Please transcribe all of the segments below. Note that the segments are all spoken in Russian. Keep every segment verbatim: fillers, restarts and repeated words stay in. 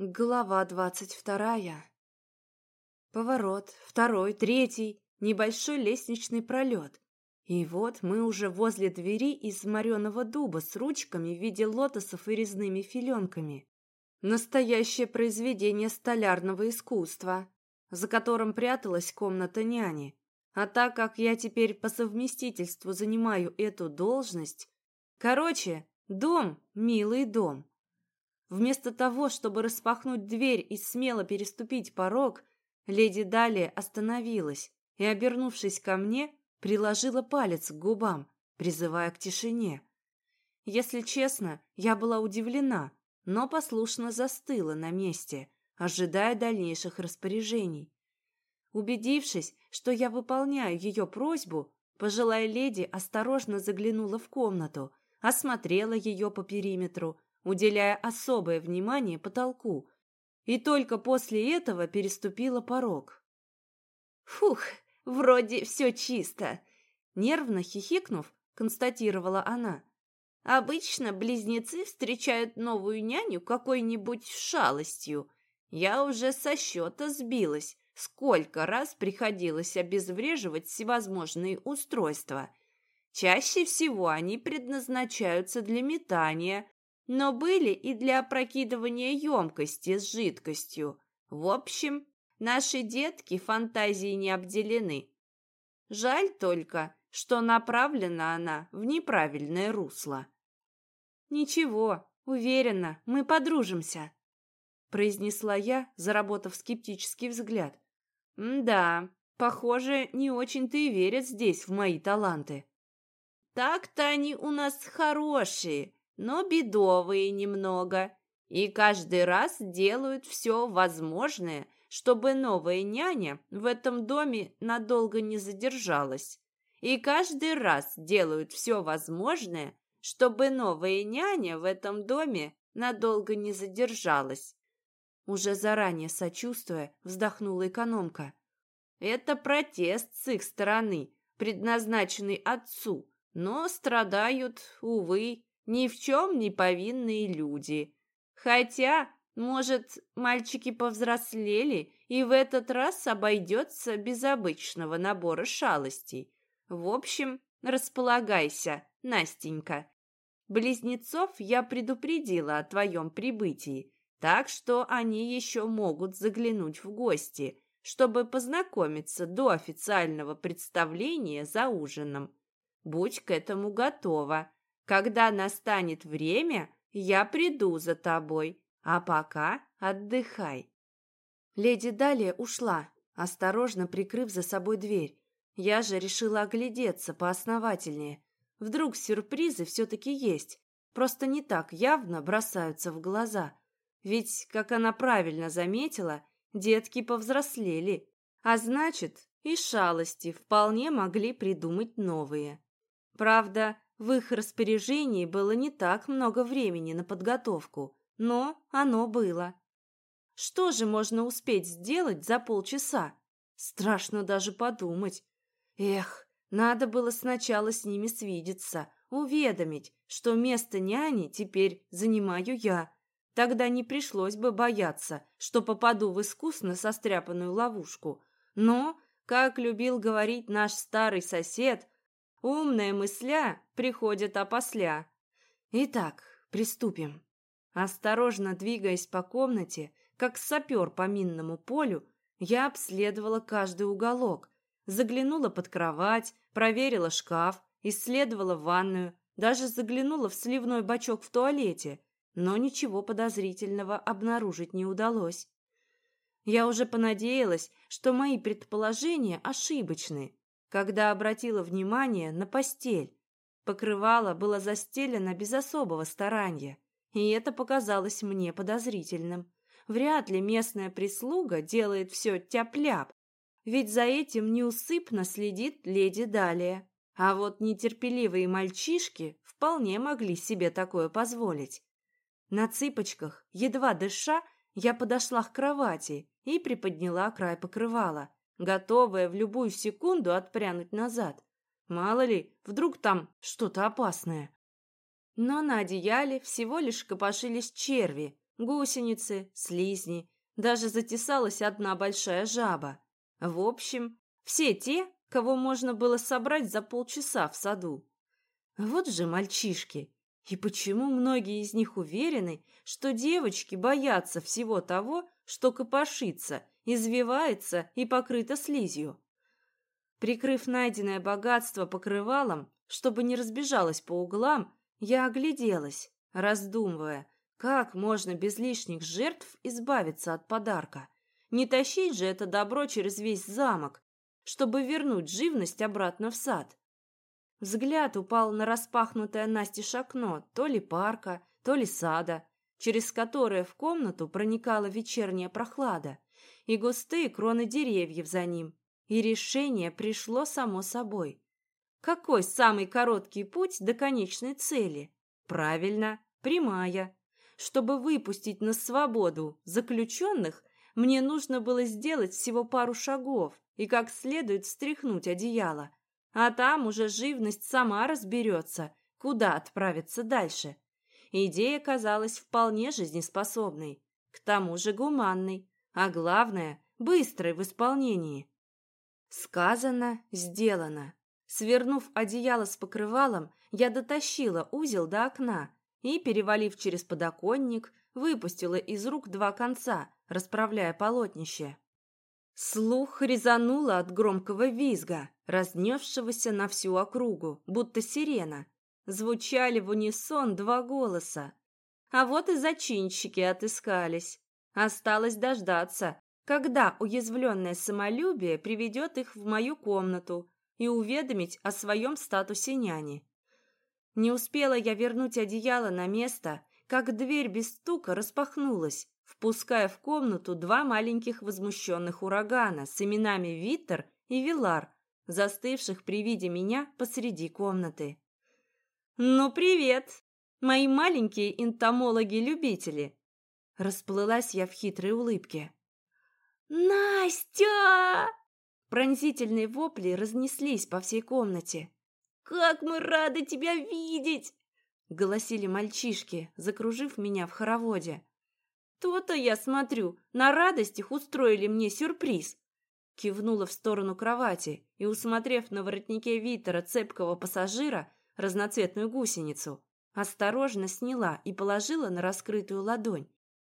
Глава двадцать вторая. Поворот, второй, третий, небольшой лестничный пролет. И вот мы уже возле двери из мореного дуба с ручками в виде лотосов и резными филенками. Настоящее произведение столярного искусства, за которым пряталась комната няни. А так как я теперь по совместительству занимаю эту должность... Короче, дом, милый дом. Вместо того, чтобы распахнуть дверь и смело переступить порог, леди Далия остановилась и, обернувшись ко мне, приложила палец к губам, призывая к тишине. Если честно, я была удивлена, но послушно застыла на месте, ожидая дальнейших распоряжений. Убедившись, что я выполняю ее просьбу, пожилая леди осторожно заглянула в комнату, осмотрела ее по периметру, уделяя особое внимание потолку, и только после этого переступила порог. «Фух, вроде все чисто», — нервно хихикнув, констатировала она. «Обычно близнецы встречают новую няню какой-нибудь шалостью. Я уже со счета сбилась, сколько раз приходилось обезвреживать всевозможные устройства. Чаще всего они предназначаются для метания, но были и для опрокидывания емкости с жидкостью. В общем, наши детки фантазией не обделены. Жаль только, что направлена она в неправильное русло». «Ничего, уверена, мы подружимся», — произнесла я, заработав скептический взгляд. «Да, похоже, не очень-то и верят здесь в мои таланты». «Так-то они у нас хорошие, но бедовые немного, и каждый раз делают все возможное, чтобы новая няня в этом доме надолго не задержалась. И каждый раз делают все возможное, чтобы новая няня в этом доме надолго не задержалась». Уже заранее сочувствуя, вздохнула экономка. «Это протест с их стороны, предназначенный отцу, но страдают, увы, ни в чем не повинные люди. Хотя, может, мальчики повзрослели, и в этот раз обойдется без обычного набора шалостей. В общем, располагайся, Настенька. Близнецов я предупредила о твоем прибытии, так что они еще могут заглянуть в гости, чтобы познакомиться до официального представления за ужином. Будь к этому готова. Когда настанет время, я приду за тобой, а пока отдыхай». Леди Далия ушла, осторожно прикрыв за собой дверь. Я же решила оглядеться поосновательнее. Вдруг сюрпризы все-таки есть, просто не так явно бросаются в глаза. Ведь, как она правильно заметила, детки повзрослели, а значит, и шалости вполне могли придумать новые. Правда, в их распоряжении было не так много времени на подготовку, но оно было. Что же можно успеть сделать за полчаса? Страшно даже подумать. Эх, надо было сначала с ними свидеться, уведомить, что место няни теперь занимаю я. Тогда не пришлось бы бояться, что попаду в искусно состряпанную ловушку. Но, как любил говорить наш старый сосед, умная мысля приходит опосля. Итак, приступим. Осторожно двигаясь по комнате, как сапер по минному полю, я обследовала каждый уголок, заглянула под кровать, проверила шкаф, исследовала ванную, даже заглянула в сливной бачок в туалете, но ничего подозрительного обнаружить не удалось. Я уже понадеялась, что мои предположения ошибочны, когда обратила внимание на постель. Покрывало было застелено без особого старания, и это показалось мне подозрительным. Вряд ли местная прислуга делает все тяп-ляп, ведь за этим неусыпно следит леди Далия. А вот нетерпеливые мальчишки вполне могли себе такое позволить. На цыпочках, едва дыша, я подошла к кровати и приподняла край покрывала, готовая в любую секунду отпрянуть назад. Мало ли, вдруг там что-то опасное. Но на одеяле всего лишь копошились черви, гусеницы, слизни, даже затесалась одна большая жаба. В общем, все те, кого можно было собрать за полчаса в саду. Вот же мальчишки! И почему многие из них уверены, что девочки боятся всего того, что копошится, извивается и покрыто слизью? Прикрыв найденное богатство покрывалом, чтобы не разбежалось по углам, я огляделась, раздумывая, как можно без лишних жертв избавиться от подарка. Не тащить же это добро через весь замок, чтобы вернуть живность обратно в сад. Взгляд упал на распахнутое настежь окно то ли парка, то ли сада, через которое в комнату проникала вечерняя прохлада, и густые кроны деревьев за ним. И решение пришло само собой. Какой самый короткий путь до конечной цели? Правильно, прямая. Чтобы выпустить на свободу заключенных, мне нужно было сделать всего пару шагов и как следует встряхнуть одеяло. А там уже живность сама разберется, куда отправиться дальше. Идея казалась вполне жизнеспособной, к тому же гуманной, а главное, быстрой в исполнении. Сказано, сделано. Свернув одеяло с покрывалом, я дотащила узел до окна и, перевалив через подоконник, выпустила из рук два конца, расправляя полотнище. Слух резануло от громкого визга, разнесшегося на всю округу, будто сирена. Звучали в унисон два голоса. А вот и зачинщики отыскались. Осталось дождаться, когда уязвленное самолюбие приведет их в мою комнату и уведомить о своем статусе няни. Не успела я вернуть одеяло на место, как дверь без стука распахнулась, впуская в комнату два маленьких возмущенных урагана с именами Виттер и Вилар, застывших при виде меня посреди комнаты. «Ну, привет, мои маленькие энтомологи-любители!» Расплылась я в хитрой улыбке. «Настя!» Пронзительные вопли разнеслись по всей комнате. «Как мы рады тебя видеть!» Голосили мальчишки, закружив меня в хороводе. «То-то, я смотрю, на радостях устроили мне сюрприз!» Кивнула в сторону кровати и, усмотрев на воротнике Виттера цепкого пассажира разноцветную гусеницу, осторожно сняла и положила на раскрытую ладонь.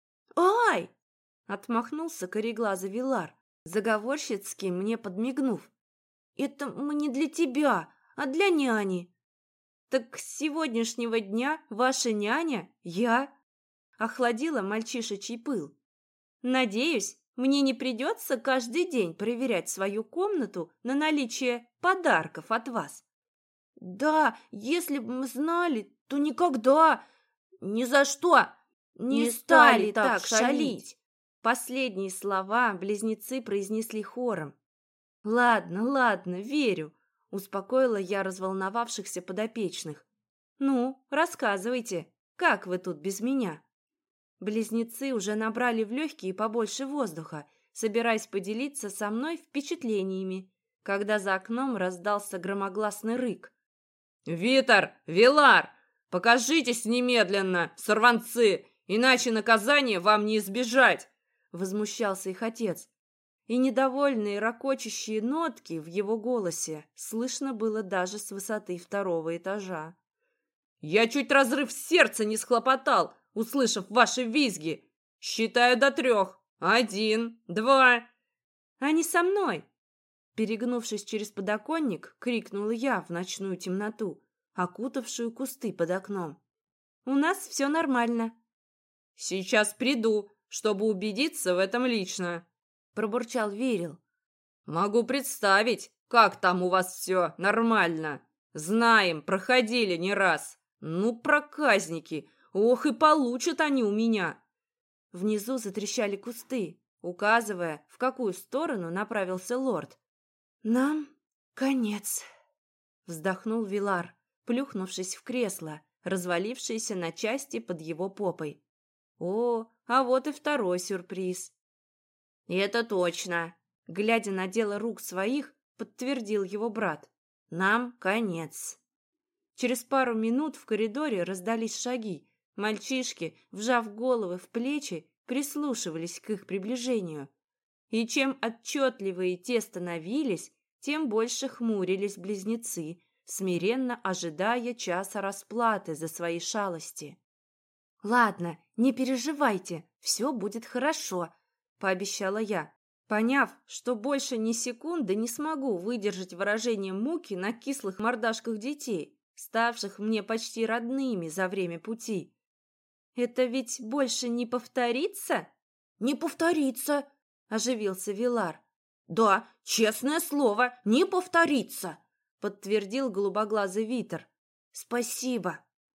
«Ай!» — отмахнулся кореглазый Вилар, заговорщицки мне подмигнув. «Это мы не для тебя, а для няни». «Так с сегодняшнего дня ваша няня — я», — охладила мальчишечий пыл. «Надеюсь, мне не придется каждый день проверять свою комнату на наличие подарков от вас». «Да, если бы мы знали, то никогда, ни за что не, не стали так шалить». Последние слова близнецы произнесли хором. «Ладно, ладно, верю», — успокоила я разволновавшихся подопечных. «Ну, рассказывайте, как вы тут без меня?» Близнецы уже набрали в легкие побольше воздуха, собираясь поделиться со мной впечатлениями, когда за окном раздался громогласный рык. «Виттер! Вилар! Покажитесь немедленно, сорванцы, иначе наказания вам не избежать!» Возмущался их отец. И недовольные ракочущие нотки в его голосе слышно было даже с высоты второго этажа. «Я чуть разрыв сердца не схлопотал, услышав ваши визги. Считаю до трех. Один, два...» «Они со мной!» Перегнувшись через подоконник, крикнула я в ночную темноту, окутавшую кусты под окном. «У нас все нормально». «Сейчас приду, чтобы убедиться в этом лично», — пробурчал Верил. «Могу представить, как там у вас все нормально. Знаем, проходили не раз. Ну, проказники, ох и получат они у меня». Внизу затрещали кусты, указывая, в какую сторону направился лорд. «Нам конец», — вздохнул Вилар, плюхнувшись в кресло, развалившееся на части под его попой. «О, а вот и второй сюрприз». «Это точно», — глядя на дело рук своих, подтвердил его брат. «Нам конец». Через пару минут в коридоре раздались шаги, Мальчишки, вжав головы в плечи, прислушивались к их приближению. И чем отчетливее те становились, тем больше хмурились близнецы, смиренно ожидая часа расплаты за свои шалости. «Ладно, не переживайте, все будет хорошо», — пообещала я, поняв, что больше ни секунды не смогу выдержать выражение муки на кислых мордашках детей, ставших мне почти родными за время пути. «Это ведь больше не повторится?» «Не повторится», — оживился Вилар. «Да, честное слово, не повторится», — подтвердил голубоглазый Витер. «Спасибо.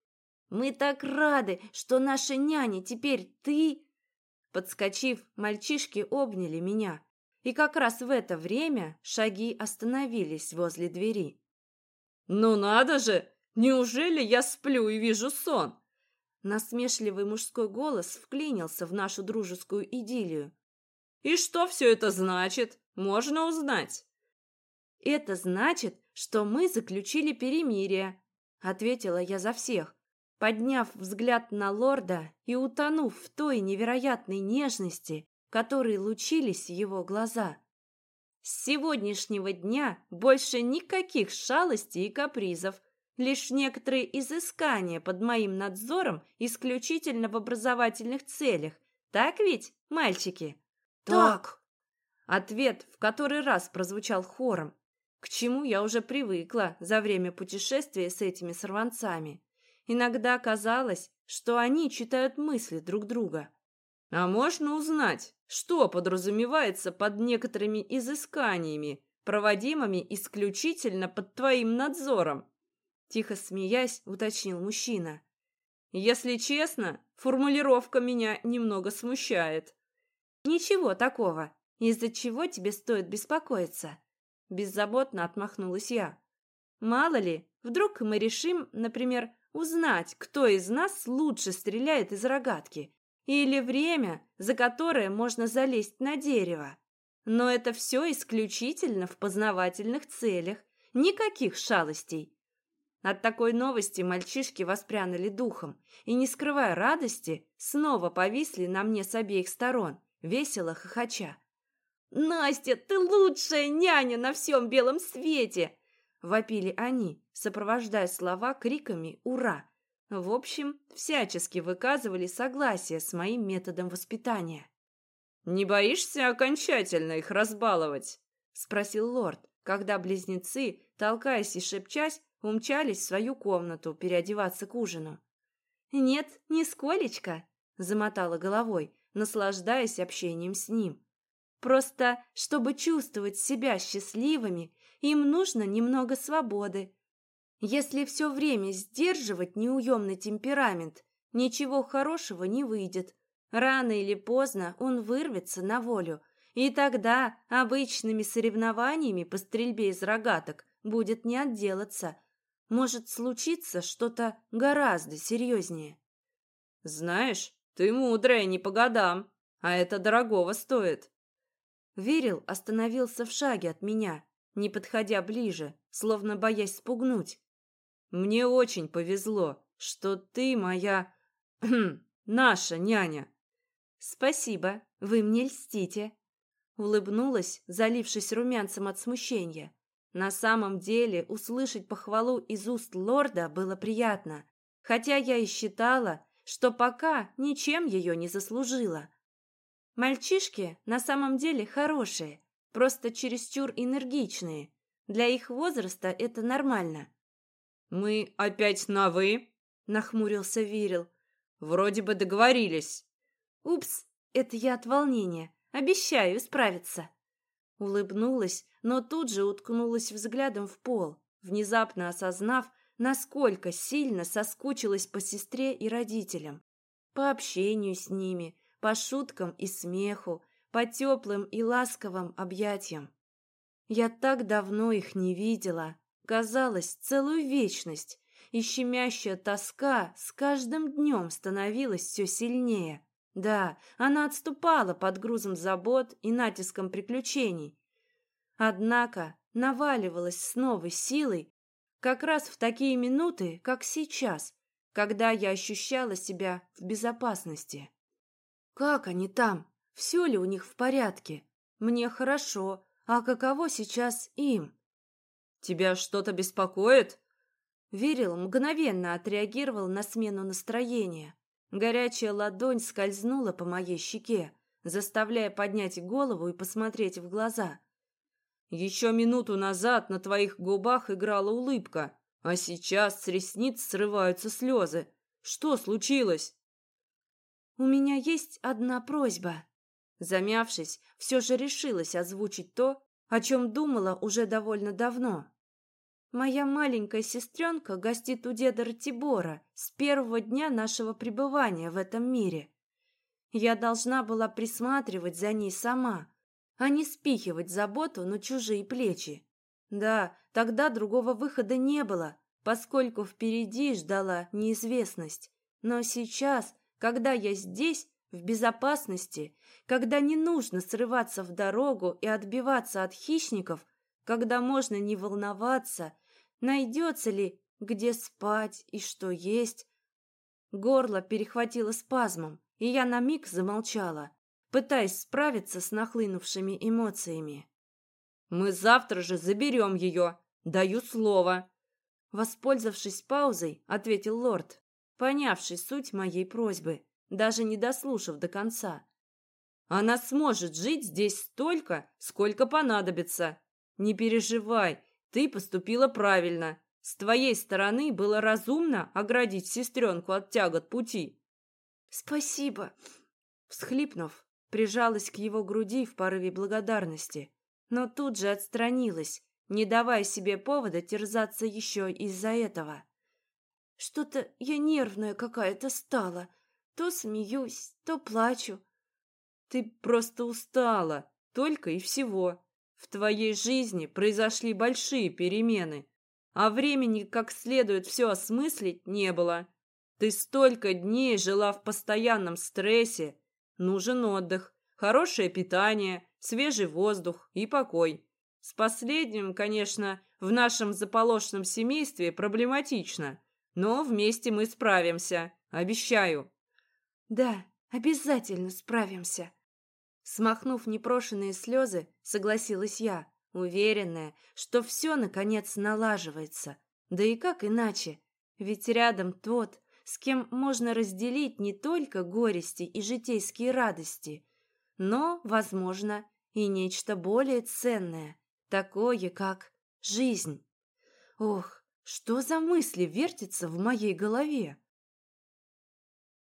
Мы так рады, что наша няня теперь ты...» Подскочив, мальчишки обняли меня, и как раз в это время шаги остановились возле двери. «Ну надо же! Неужели я сплю и вижу сон?» Насмешливый мужской голос вклинился в нашу дружескую идиллию. «И что все это значит? Можно узнать?» «Это значит, что мы заключили перемирие», — ответила я за всех, подняв взгляд на лорда и утонув в той невероятной нежности, которой лучились его глаза. «С сегодняшнего дня больше никаких шалостей и капризов, лишь некоторые изыскания под моим надзором исключительно в образовательных целях. Так ведь, мальчики?» «Так!» Ответ в который раз прозвучал хором, к чему я уже привыкла за время путешествия с этими сорванцами. Иногда казалось, что они читают мысли друг друга. «А можно узнать, что подразумевается под некоторыми изысканиями, проводимыми исключительно под твоим надзором?» Тихо смеясь, уточнил мужчина. «Если честно, формулировка меня немного смущает». «Ничего такого, из-за чего тебе стоит беспокоиться?» Беззаботно отмахнулась я. «Мало ли, вдруг мы решим, например, узнать, кто из нас лучше стреляет из рогатки, или время, за которое можно залезть на дерево. Но это все исключительно в познавательных целях, никаких шалостей». От такой новости мальчишки воспрянули духом и, не скрывая радости, снова повисли на мне с обеих сторон, весело хохоча. «Настя, ты лучшая няня на всем белом свете!» — вопили они, сопровождая слова криками «Ура!». В общем, всячески выказывали согласие с моим методом воспитания. «Не боишься окончательно их разбаловать?» — спросил лорд, когда близнецы, толкаясь и шепчась, умчались в свою комнату переодеваться к ужину. «Нет, нисколечко», — замотала головой, наслаждаясь общением с ним. «Просто, чтобы чувствовать себя счастливыми, им нужно немного свободы. Если все время сдерживать неуемный темперамент, ничего хорошего не выйдет. Рано или поздно он вырвется на волю, и тогда обычными соревнованиями по стрельбе из рогаток будет не отделаться. Может случиться что-то гораздо серьезнее». «Знаешь, ты мудрая не по годам, а это дорогого стоит». Вирил остановился в шаге от меня, не подходя ближе, словно боясь спугнуть. «Мне очень повезло, что ты моя... наша няня». «Спасибо, вы мне льстите», — улыбнулась, залившись румянцем от смущения. На самом деле услышать похвалу из уст лорда было приятно, хотя я и считала, что пока ничем ее не заслужила. Мальчишки на самом деле хорошие, просто чересчур энергичные. Для их возраста это нормально. «Мы опять на «вы»?» — нахмурился Вирил. «Вроде бы договорились». «Упс, это я от волнения. Обещаю исправиться». Улыбнулась, но тут же уткнулась взглядом в пол, внезапно осознав, насколько сильно соскучилась по сестре и родителям. По общению с ними, по шуткам и смеху, по теплым и ласковым объятиям. Я так давно их не видела, казалось, целую вечность, и щемящая тоска с каждым днем становилась все сильнее. Да, она отступала под грузом забот и натиском приключений. Однако наваливалась с новой силой как раз в такие минуты, как сейчас, когда я ощущала себя в безопасности. Как они там? Все ли у них в порядке? Мне хорошо, а каково сейчас им? Тебя что-то беспокоит? Вирил мгновенно отреагировал на смену настроения. Горячая ладонь скользнула по моей щеке, заставляя поднять голову и посмотреть в глаза. Еще минуту назад на твоих губах играла улыбка, а сейчас с ресниц срываются слезы. Что случилось? У меня есть одна просьба. Замявшись, все же решилась озвучить то, о чем думала уже довольно давно. Моя маленькая сестренка гостит у деда Ратибора с первого дня нашего пребывания в этом мире. Я должна была присматривать за ней сама, а не спихивать заботу на чужие плечи. Да, тогда другого выхода не было, поскольку впереди ждала неизвестность. Но сейчас, когда я здесь, в безопасности, когда не нужно срываться в дорогу и отбиваться от хищников, когда можно не волноваться, найдется ли, где спать и что есть. Горло перехватило спазмом, и я на миг замолчала, пытаясь справиться с нахлынувшими эмоциями. «Мы завтра же заберем ее, даю слово!» Воспользовавшись паузой, ответил лорд, понявший суть моей просьбы, даже не дослушав до конца. «Она сможет жить здесь столько, сколько понадобится. Не переживай, ты поступила правильно. С твоей стороны было разумно оградить сестренку от тягот пути». «Спасибо!» Всхлипнув, прижалась к его груди в порыве благодарности, но тут же отстранилась, не давая себе повода терзаться еще из-за этого. Что-то я нервная какая-то стала. То смеюсь, то плачу. Ты просто устала, только и всего. В твоей жизни произошли большие перемены, а времени как следует все осмыслить не было. Ты столько дней жила в постоянном стрессе. Нужен отдых, хорошее питание, свежий воздух и покой. С последним, конечно, в нашем заполошенном семействе проблематично, но вместе мы справимся, обещаю. Да, обязательно справимся. Смахнув непрошенные слезы, согласилась я, уверенная, что все, наконец, налаживается. Да и как иначе? Ведь рядом тот, с кем можно разделить не только горести и житейские радости, но, возможно, и нечто более ценное, такое, как жизнь. Ох, что за мысли вертятся в моей голове?